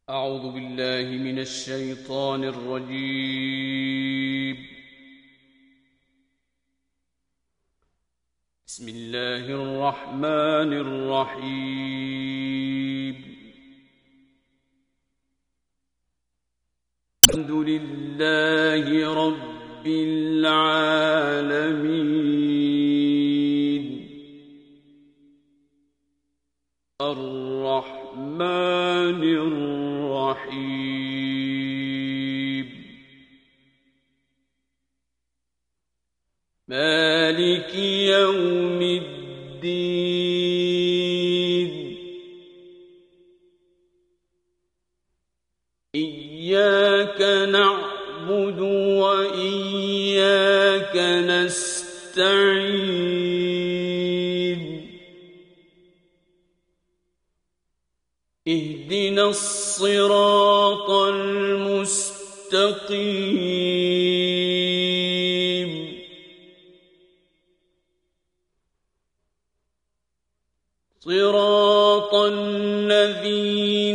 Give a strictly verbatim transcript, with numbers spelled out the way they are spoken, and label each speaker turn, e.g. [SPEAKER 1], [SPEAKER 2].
[SPEAKER 1] أعوذ بالله من الشيطان الرجيم. بسم الله الرحمن الرحيم. الحمد لله رب العالمين الرحمن الرحيم مالك يوم الدين إياك نعبد وإياك نستعين اهدنا الصراط المستقيم صراط الذين